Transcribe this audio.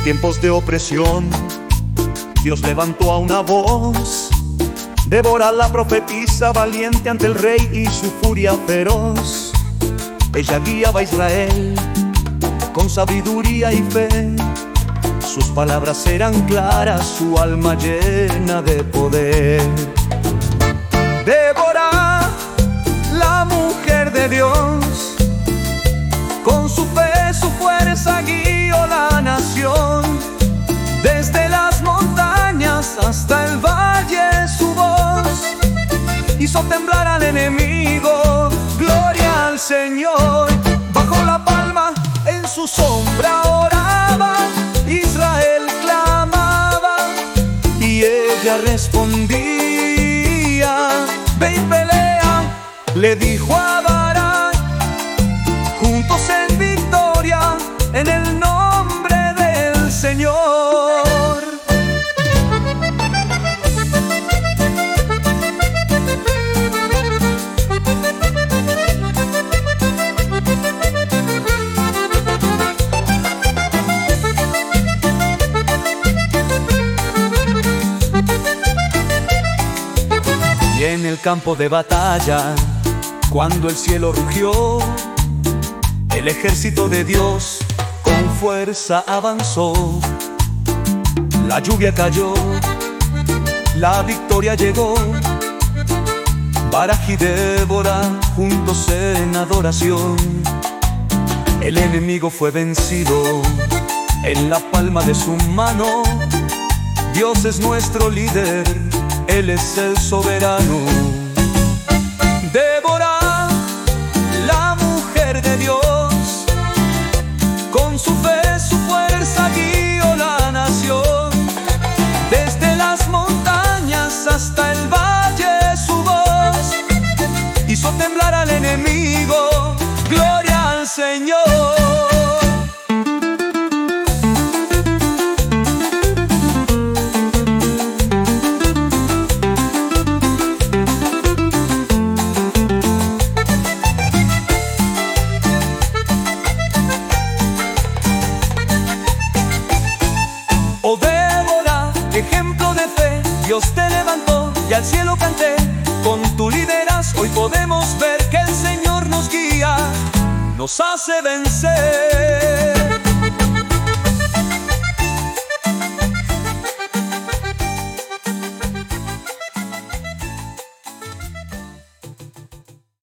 tiempos de opresión, Dios levantó a una voz. Débora, la profetisa, valiente ante el rey y su furia feroz. Ella guiaba a Israel con sabiduría y fe. Sus palabras eran claras, su alma llena de poder. Débora, la mujer de Dios, con su fe, su fuerza guió la nación. Desde las montañas hasta el valle su voz hizo temblar al enemigo. Gloria al Señor. Bajo la palma, en su sombra oraba, Israel clamaba y ella respondía. Ve y pelea, le dijo a Barak, juntos en victoria, en el nombre del Señor. Y en el campo de batalla, cuando el cielo rugió, el ejército de Dios con fuerza avanzó. La lluvia cayó, la victoria llegó. Barak y Débora juntos en adoración. El enemigo fue vencido en la palma de su mano. Dios es nuestro líder, Él es el soberano. Débora, la mujer de Dios, con su fe, su fuerza guió la nación. Desde las montañas hasta el valle su voz hizo temblar al enemigo. Gloria al Señor. Oh Débora, ejemplo de fe, Dios te levantó y al cielo canté. Con tu liderazgo hoy podemos ver que el Señor nos guía, nos hace vencer.